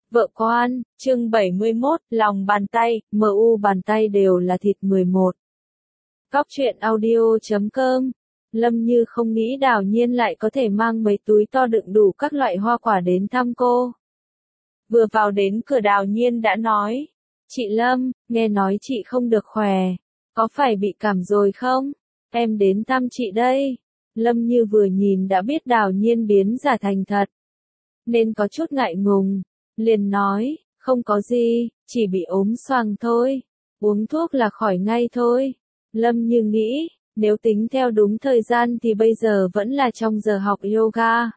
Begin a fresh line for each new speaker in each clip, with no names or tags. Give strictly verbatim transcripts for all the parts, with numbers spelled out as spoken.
Vợ quan, chương bảy mươi mốt, lòng bàn tay, em u bàn tay đều là thịt mười một. Góc truyện audio chấm com. Lâm Như không nghĩ Đào Nhiên lại có thể mang mấy túi to đựng đủ các loại hoa quả đến thăm cô. Vừa vào đến cửa Đào Nhiên đã nói, chị Lâm, nghe nói chị không được khỏe, có phải bị cảm rồi không? Em đến thăm chị đây. Lâm Như vừa nhìn đã biết Đào Nhiên biến giả thành thật, nên có chút ngại ngùng, liền nói, không có gì, chỉ bị ốm xoàng thôi, uống thuốc là khỏi ngay thôi. Lâm Như nghĩ, nếu tính theo đúng thời gian thì bây giờ vẫn là trong giờ học yoga.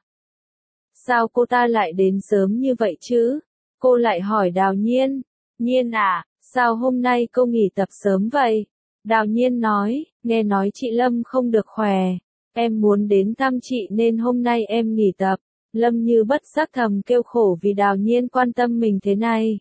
Sao cô ta lại đến sớm như vậy chứ? Cô lại hỏi Đào Nhiên, Nhiên à, sao hôm nay cô nghỉ tập sớm vậy? Đào Nhiên nói, nghe nói chị Lâm không được khỏe, em muốn đến thăm chị nên hôm nay em nghỉ tập. Lâm Như bất giác thầm kêu khổ vì Đào Nhiên quan tâm mình thế này.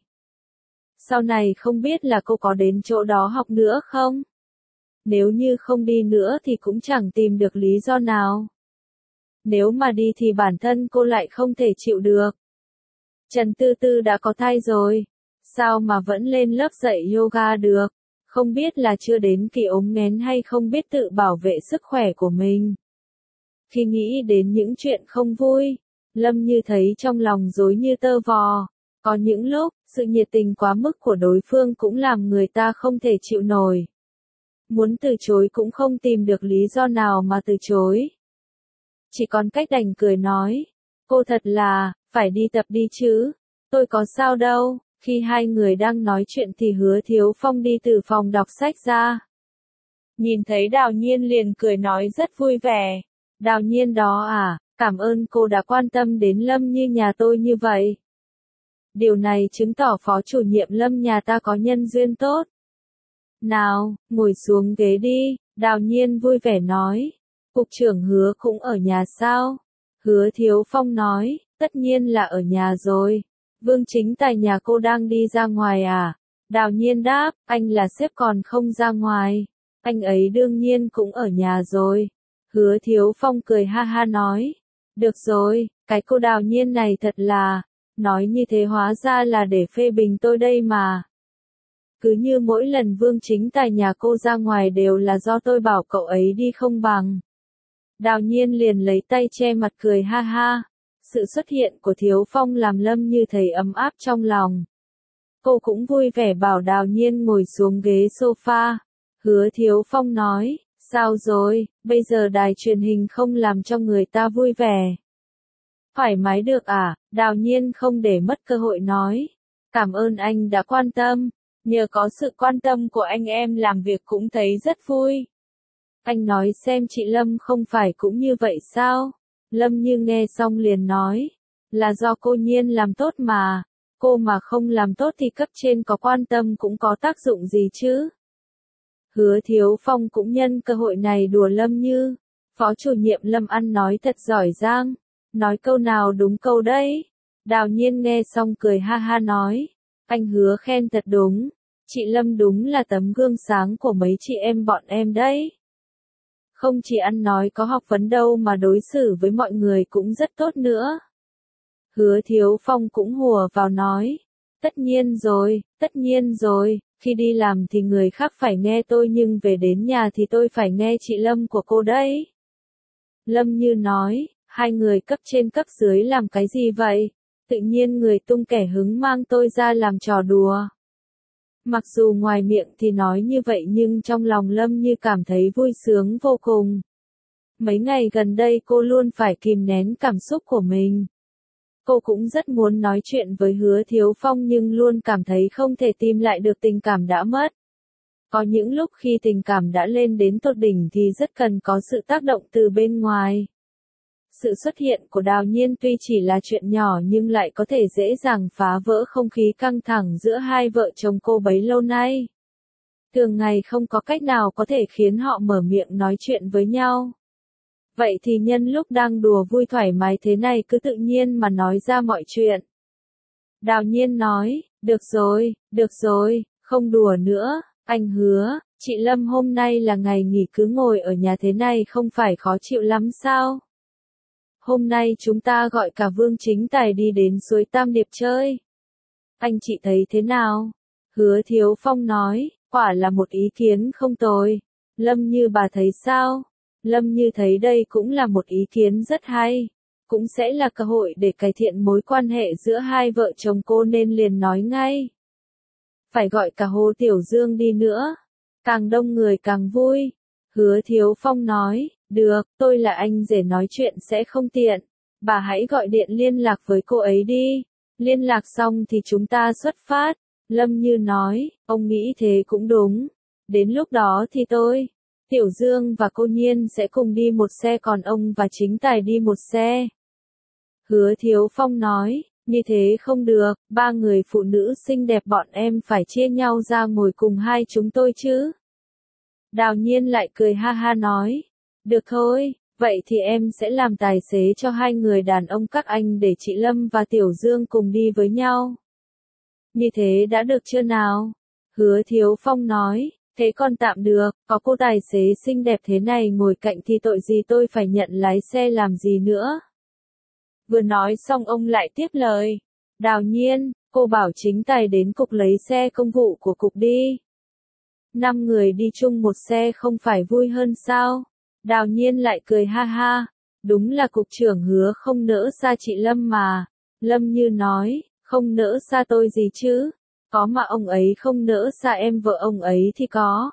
Sau này không biết là cô có đến chỗ đó học nữa không? Nếu như không đi nữa thì cũng chẳng tìm được lý do nào. Nếu mà đi thì bản thân cô lại không thể chịu được. Trần Tư Tư đã có thai rồi, sao mà vẫn lên lớp dạy yoga được? Không biết là chưa đến kỳ ốm nghén hay không biết tự bảo vệ sức khỏe của mình. Khi nghĩ đến những chuyện không vui, Lâm Như thấy trong lòng rối như tơ vò. Có những lúc, sự nhiệt tình quá mức của đối phương cũng làm người ta không thể chịu nổi. Muốn từ chối cũng không tìm được lý do nào mà từ chối. Chỉ còn cách đành cười nói, cô thật là, phải đi tập đi chứ, tôi có sao đâu. Khi hai người đang nói chuyện thì Hứa Thiếu Phong đi từ phòng đọc sách ra. Nhìn thấy Đào Nhiên liền cười nói rất vui vẻ. Đào Nhiên đó à, cảm ơn cô đã quan tâm đến Lâm Như nhà tôi như vậy. Điều này chứng tỏ phó chủ nhiệm Lâm nhà ta có nhân duyên tốt. Nào, ngồi xuống ghế đi, Đào Nhiên vui vẻ nói. Cục trưởng Hứa cũng ở nhà sao? Hứa Thiếu Phong nói, tất nhiên là ở nhà rồi. Vương Chính Tài nhà cô đang đi ra ngoài à? Đào Nhiên đáp, anh là sếp còn không ra ngoài. Anh ấy đương nhiên cũng ở nhà rồi. Hứa Thiếu Phong cười ha ha nói. Được rồi, cái cô Đào Nhiên này thật là, nói như thế hóa ra là để phê bình tôi đây mà. Cứ như mỗi lần Vương Chính Tài nhà cô ra ngoài đều là do tôi bảo cậu ấy đi không bằng. Đào Nhiên liền lấy tay che mặt cười ha ha. Sự xuất hiện của Thiếu Phong làm Lâm Như thấy ấm áp trong lòng. Cô cũng vui vẻ bảo Đào Nhiên ngồi xuống ghế sofa. Hứa Thiếu Phong nói, sao rồi, bây giờ đài truyền hình không làm cho người ta vui vẻ. Thoải mái được à? Đào Nhiên không để mất cơ hội nói. Cảm ơn anh đã quan tâm. Nhờ có sự quan tâm của anh em làm việc cũng thấy rất vui. Anh nói xem chị Lâm không phải cũng như vậy sao? Lâm Như nghe xong liền nói. Là do cô Nhiên làm tốt mà. Cô mà không làm tốt thì cấp trên có quan tâm cũng có tác dụng gì chứ? Hứa Thiếu Phong cũng nhân cơ hội này đùa Lâm Như. Phó chủ nhiệm Lâm ăn nói thật giỏi giang. Nói câu nào đúng câu đấy. Đào Nhiên nghe xong cười ha ha nói. Anh Hứa khen thật đúng. Chị Lâm đúng là tấm gương sáng của mấy chị em bọn em đấy. Không chỉ ăn nói có học vấn đâu mà đối xử với mọi người cũng rất tốt nữa. Hứa Thiếu Phong cũng hùa vào nói. Tất nhiên rồi, tất nhiên rồi, khi đi làm thì người khác phải nghe tôi nhưng về đến nhà thì tôi phải nghe chị Lâm của cô đấy. Lâm Như nói, hai người cấp trên cấp dưới làm cái gì vậy? Tự nhiên người tung kẻ hứng mang tôi ra làm trò đùa. Mặc dù ngoài miệng thì nói như vậy nhưng trong lòng Lâm Như cảm thấy vui sướng vô cùng. Mấy ngày gần đây cô luôn phải kìm nén cảm xúc của mình. Cô cũng rất muốn nói chuyện với Hứa Thiếu Phong nhưng luôn cảm thấy không thể tìm lại được tình cảm đã mất. Có những lúc khi tình cảm đã lên đến tột đỉnh thì rất cần có sự tác động từ bên ngoài. Sự xuất hiện của Đào Nhiên tuy chỉ là chuyện nhỏ nhưng lại có thể dễ dàng phá vỡ không khí căng thẳng giữa hai vợ chồng cô bấy lâu nay. Thường ngày không có cách nào có thể khiến họ mở miệng nói chuyện với nhau. Vậy thì nhân lúc đang đùa vui thoải mái thế này cứ tự nhiên mà nói ra mọi chuyện. Đào Nhiên nói, được rồi, được rồi, không đùa nữa, anh Hứa, chị Lâm hôm nay là ngày nghỉ cứ ngồi ở nhà thế này không phải khó chịu lắm sao? Hôm nay chúng ta gọi cả Vương Chính Tài đi đến suối Tam Điệp chơi. Anh chị thấy thế nào? Hứa Thiếu Phong nói, quả là một ý kiến không tồi. Lâm Như bà thấy sao? Lâm Như thấy đây cũng là một ý kiến rất hay. Cũng sẽ là cơ hội để cải thiện mối quan hệ giữa hai vợ chồng cô nên liền nói ngay. Phải gọi cả Hồ Tiểu Dương đi nữa. Càng đông người càng vui. Hứa Thiếu Phong nói, được, tôi là anh rể nói chuyện sẽ không tiện. Bà hãy gọi điện liên lạc với cô ấy đi. Liên lạc xong thì chúng ta xuất phát. Lâm Như nói, ông nghĩ thế cũng đúng. Đến lúc đó thì tôi, Tiểu Dương và cô Nhiên sẽ cùng đi một xe còn ông và Chính Tài đi một xe. Hứa Thiếu Phong nói, như thế không được, ba người phụ nữ xinh đẹp bọn em phải chia nhau ra ngồi cùng hai chúng tôi chứ. Đào Nhiên lại cười ha ha nói, được thôi, vậy thì em sẽ làm tài xế cho hai người đàn ông các anh để chị Lâm và Tiểu Dương cùng đi với nhau. Như thế đã được chưa nào? Hứa Thiếu Phong nói, thế còn tạm được, có cô tài xế xinh đẹp thế này ngồi cạnh thì tội gì tôi phải nhận lái xe làm gì nữa. Vừa nói xong ông lại tiếp lời, Đào Nhiên, cô bảo Chính Tài đến cục lấy xe công vụ của cục đi. Năm người đi chung một xe không phải vui hơn sao? Đào Nhiên lại cười ha ha, đúng là cục trưởng Hứa không nỡ xa chị Lâm mà. Lâm Như nói, không nỡ xa tôi gì chứ, có mà ông ấy không nỡ xa em vợ ông ấy thì có.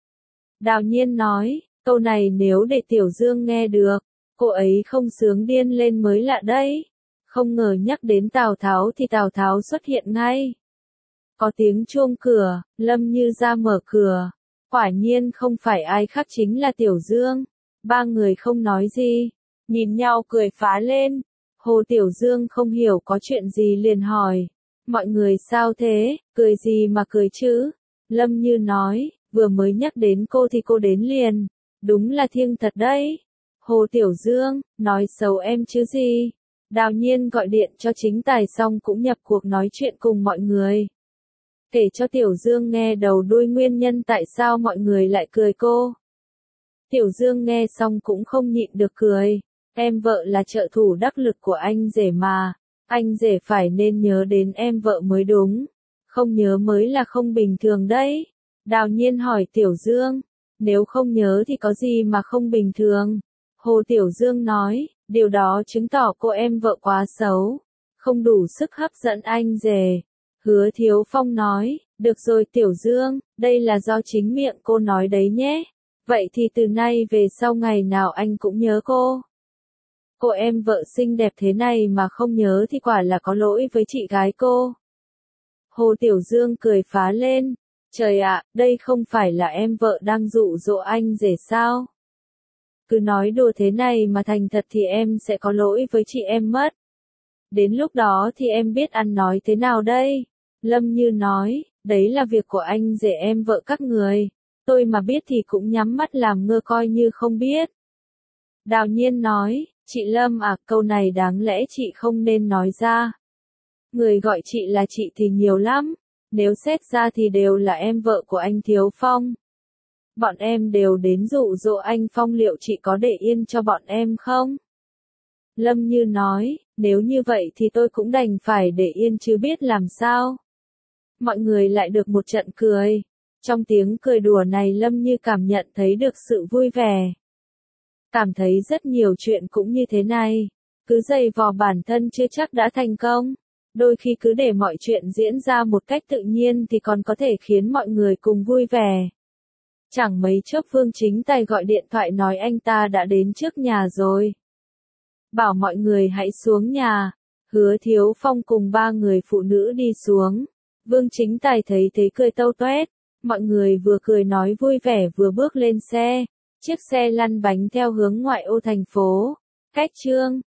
Đào Nhiên nói, câu này nếu để Tiểu Dương nghe được, cô ấy không sướng điên lên mới lạ đấy. Không ngờ nhắc đến Tào Tháo thì Tào Tháo xuất hiện ngay. Có tiếng chuông cửa, Lâm Như ra mở cửa. Quả nhiên không phải ai khác chính là Tiểu Dương. Ba người không nói gì, nhìn nhau cười phá lên. Hồ Tiểu Dương không hiểu có chuyện gì liền hỏi. Mọi người sao thế, cười gì mà cười chứ? Lâm Như nói, vừa mới nhắc đến cô thì cô đến liền. Đúng là thiêng thật đấy. Hồ Tiểu Dương, nói xấu em chứ gì? Đào Nhiên gọi điện cho Chính Tài xong cũng nhập cuộc nói chuyện cùng mọi người. Kể cho Tiểu Dương nghe đầu đuôi nguyên nhân tại sao mọi người lại cười cô. Tiểu Dương nghe xong cũng không nhịn được cười. Em vợ là trợ thủ đắc lực của anh rể mà. Anh rể phải nên nhớ đến em vợ mới đúng. Không nhớ mới là không bình thường đấy. Đào Nhiên hỏi Tiểu Dương. Nếu không nhớ thì có gì mà không bình thường? Hồ Tiểu Dương nói, điều đó chứng tỏ cô em vợ quá xấu. Không đủ sức hấp dẫn anh rể. Hứa Thiếu Phong nói, được rồi Tiểu Dương, đây là do chính miệng cô nói đấy nhé. Vậy thì từ nay về sau ngày nào anh cũng nhớ cô. Cô em vợ xinh đẹp thế này mà không nhớ thì quả là có lỗi với chị gái cô. Hồ Tiểu Dương cười phá lên. Trời ạ, đây không phải là em vợ đang dụ dỗ anh rể sao? Cứ nói đùa thế này mà thành thật thì em sẽ có lỗi với chị em mất. Đến lúc đó thì em biết ăn nói thế nào đây? Lâm Như nói, đấy là việc của anh rể em vợ các người. Tôi mà biết thì cũng nhắm mắt làm ngơ coi như không biết. Đào Nhiên nói, chị Lâm à, câu này đáng lẽ chị không nên nói ra. Người gọi chị là chị thì nhiều lắm. Nếu xét ra thì đều là em vợ của anh Thiếu Phong. Bọn em đều đến dụ dỗ anh Phong, liệu chị có để yên cho bọn em không? Lâm Như nói, nếu như vậy thì tôi cũng đành phải để yên chứ biết làm sao. Mọi người lại được một trận cười. Trong tiếng cười đùa này Lâm Như cảm nhận thấy được sự vui vẻ. Cảm thấy rất nhiều chuyện cũng như thế này. Cứ giày vò bản thân chưa chắc đã thành công. Đôi khi cứ để mọi chuyện diễn ra một cách tự nhiên thì còn có thể khiến mọi người cùng vui vẻ. Chẳng mấy chốc Vương Chính Tài gọi điện thoại nói anh ta đã đến trước nhà rồi. Bảo mọi người hãy xuống nhà. Hứa Thiếu Phong cùng ba người phụ nữ đi xuống. Vương Chính Tài thấy thế cười tâu toét. Mọi người vừa cười nói vui vẻ vừa bước lên xe. Chiếc xe lăn bánh theo hướng ngoại ô thành phố. Cách Trương